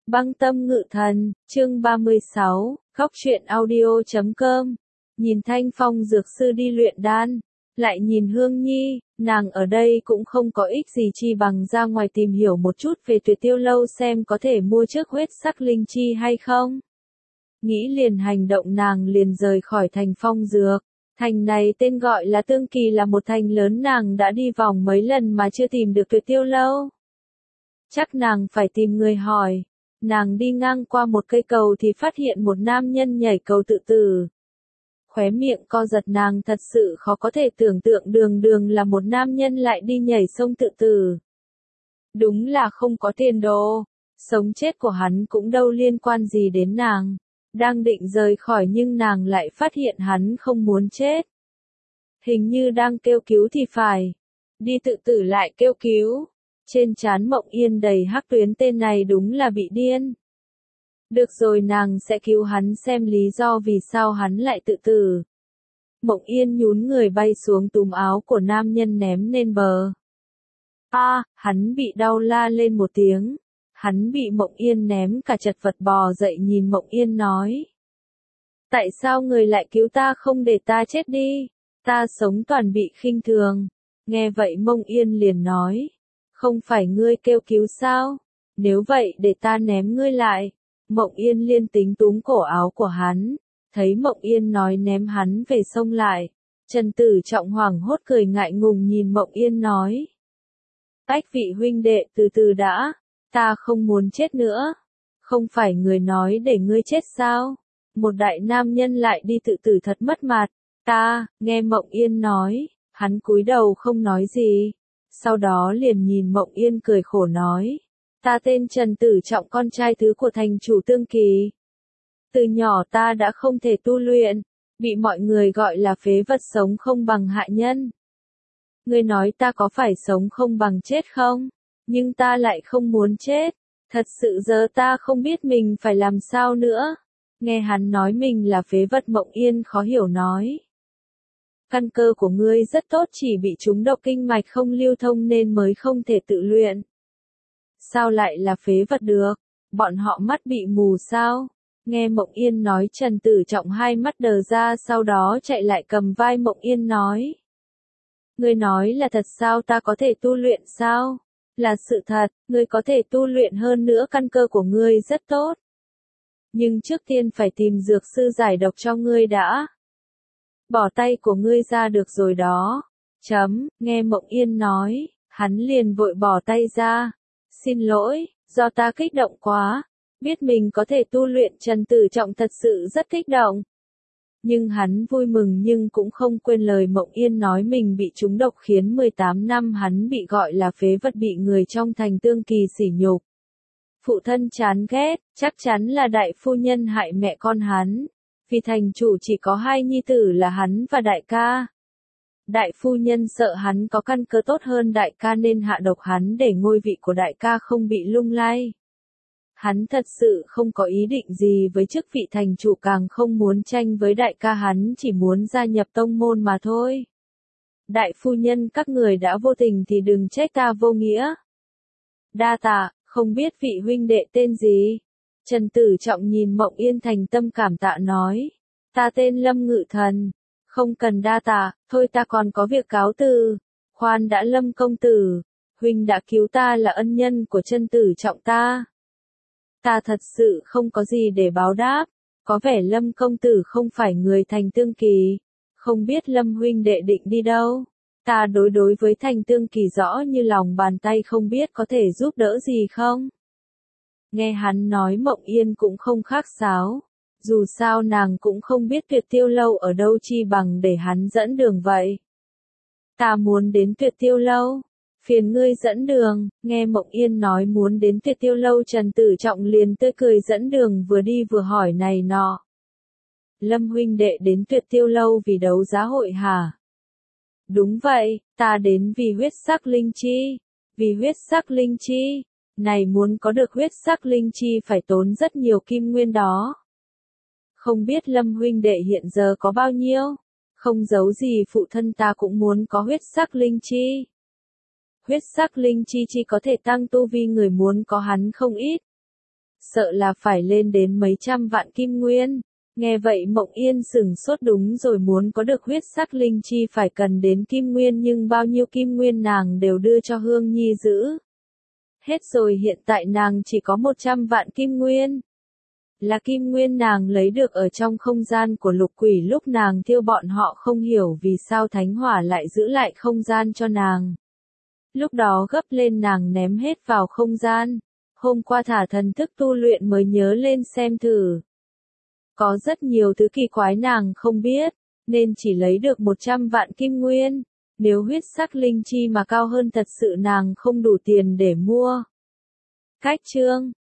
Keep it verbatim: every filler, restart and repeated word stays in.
Băng tâm ngự thần, chương ba mươi sáu, góc truyện audio chấm com. Nhìn Thanh Phong dược sư đi luyện đan, lại nhìn Hương Nhi, nàng ở đây cũng không có ích gì chi bằng ra ngoài tìm hiểu một chút về Tuyệt Tiêu lâu xem có thể mua trước huyết sắc linh chi hay không. Nghĩ liền hành động nàng liền rời khỏi thành Phong dược. Thành này tên gọi là Tương Kỳ, là một thành lớn, nàng đã đi vòng mấy lần mà chưa tìm được Tuyệt Tiêu lâu. Chắc nàng phải tìm người hỏi. Nàng đi ngang qua một cây cầu thì phát hiện một nam nhân nhảy cầu tự tử. Khóe miệng co giật, nàng thật sự khó có thể tưởng tượng đường đường là một nam nhân lại đi nhảy sông tự tử. Đúng là không có tiền đồ, sống chết của hắn cũng đâu liên quan gì đến nàng. Đang định rời khỏi nhưng nàng lại phát hiện hắn không muốn chết. Hình như đang kêu cứu thì phải. Đi tự tử lại kêu cứu. Trên trán Mộng Yên đầy hắc tuyến, tên này đúng là bị điên. Được rồi, nàng sẽ cứu hắn xem lý do vì sao hắn lại tự tử. Mộng Yên nhún người bay xuống túm áo của nam nhân ném lên bờ. A, à, hắn bị đau la lên một tiếng. Hắn bị Mộng Yên ném cả chật vật bò dậy nhìn Mộng Yên nói. Tại sao người lại cứu ta không để ta chết đi? Ta sống toàn bị khinh thường. Nghe vậy Mộng Yên liền nói. Không phải ngươi kêu cứu sao? Nếu vậy để ta ném ngươi lại. Mộng Yên liên tính túm cổ áo của hắn. Thấy Mộng Yên nói ném hắn về sông lại. Trần Tử Trọng hoảng hốt cười ngại ngùng nhìn Mộng Yên nói. Bách vị huynh đệ, từ từ đã. Ta không muốn chết nữa. Không phải người nói để ngươi chết sao? Một đại nam nhân lại đi tự tử thật mất mặt. Ta, nghe Mộng Yên nói. Hắn cúi đầu không nói gì. Sau đó liền nhìn Mộng Yên cười khổ nói. Ta tên Trần Tử Trọng, con trai thứ của thành chủ Tương Kỳ. Từ nhỏ ta đã không thể tu luyện, bị mọi người gọi là phế vật, sống không bằng hạ nhân. Ngươi nói ta có phải sống không bằng chết không? Nhưng ta lại không muốn chết. Thật sự giờ ta không biết mình phải làm sao nữa. Nghe hắn nói mình là phế vật, Mộng Yên khó hiểu nói. Căn cơ của ngươi rất tốt, chỉ bị trúng độc, kinh mạch không lưu thông nên mới không thể tự luyện. Sao lại là phế vật được? Bọn họ mắt bị mù sao? Nghe Mộng Yên nói, Trần Tử Trọng hai mắt đờ ra, sau đó chạy lại cầm vai Mộng Yên nói. Ngươi nói là thật sao? Ta có thể tu luyện sao? Là sự thật, ngươi có thể tu luyện, hơn nữa căn cơ của ngươi rất tốt. Nhưng trước tiên phải tìm dược sư giải độc cho ngươi đã. Bỏ tay của ngươi ra được rồi đó. Chấm, nghe Mộng Yên nói, hắn liền vội bỏ tay ra. Xin lỗi, do ta kích động quá. Biết mình có thể tu luyện, Trần Tử Trọng thật sự rất kích động. Nhưng hắn vui mừng nhưng cũng không quên lời Mộng Yên nói mình bị trúng độc khiến mười tám năm hắn bị gọi là phế vật, bị người trong thành Tương Kỳ sỉ nhục. Phụ thân chán ghét, chắc chắn là đại phu nhân hại mẹ con hắn. Vì thành chủ chỉ có hai nhi tử là hắn và đại ca. Đại phu nhân sợ hắn có căn cơ tốt hơn đại ca nên hạ độc hắn để ngôi vị của đại ca không bị lung lay. Hắn thật sự không có ý định gì với chức vị thành chủ, càng không muốn tranh với đại ca, hắn chỉ muốn gia nhập tông môn mà thôi. Đại phu nhân, các người đã vô tình thì đừng trách ta vô nghĩa. Đa tạ, không biết vị huynh đệ tên gì? Trần Tử Trọng nhìn Mộng Yên thành tâm cảm tạ nói. Ta tên Lâm Ngự Thần. Không cần đa tạ, thôi ta còn có việc cáo từ. Khoan đã, Lâm công tử. Huynh đã cứu ta là ân nhân của Trần Tử Trọng ta. Ta thật sự không có gì để báo đáp. Có vẻ Lâm công tử không phải người thành Tương Kỳ. Không biết Lâm huynh đệ định đi đâu. Ta đối đối với thành Tương Kỳ rõ như lòng bàn tay, không biết có thể giúp đỡ gì không? Nghe hắn nói, Mộng Yên cũng không khác sáo. Dù sao nàng cũng không biết Tuyệt Tiêu lâu ở đâu, chi bằng để hắn dẫn đường vậy. Ta muốn đến Tuyệt Tiêu lâu. Phiền ngươi dẫn đường. Nghe Mộng Yên nói muốn đến Tuyệt Tiêu lâu, Trần Tử Trọng liền tươi cười dẫn đường, vừa đi vừa hỏi này nọ. Lâm huynh đệ đến Tuyệt Tiêu lâu vì đấu giá hội hả? Đúng vậy, ta đến vì huyết sắc linh chi. Vì huyết sắc linh chi? Này, muốn có được huyết sắc linh chi phải tốn rất nhiều kim nguyên đó. Không biết Lâm huynh đệ hiện giờ có bao nhiêu? Không giấu gì, phụ thân ta cũng muốn có huyết sắc linh chi. Huyết sắc linh chi chỉ có thể tăng tu vi người, muốn có hắn không ít. sợ là phải lên đến mấy trăm vạn kim nguyên. Nghe vậy Mộng Yên sửng sốt, đúng rồi, muốn có được huyết sắc linh chi phải cần đến kim nguyên, nhưng bao nhiêu kim nguyên nàng đều đưa cho Hương Nhi giữ hết rồi, hiện tại nàng chỉ có một trăm vạn kim nguyên. Là kim nguyên nàng lấy được ở trong không gian của lục quỷ lúc nàng thiêu, bọn họ không hiểu vì sao thánh hỏa lại giữ lại không gian cho nàng. Lúc đó gấp lên nàng ném hết vào không gian. Hôm qua thả thần thức tu luyện mới nhớ lên xem thử. Có rất nhiều thứ kỳ quái nàng không biết, nên chỉ lấy được một trăm vạn kim nguyên. Nếu huyết sắc linh chi mà cao hơn thật sự nàng không đủ tiền để mua. Cách chương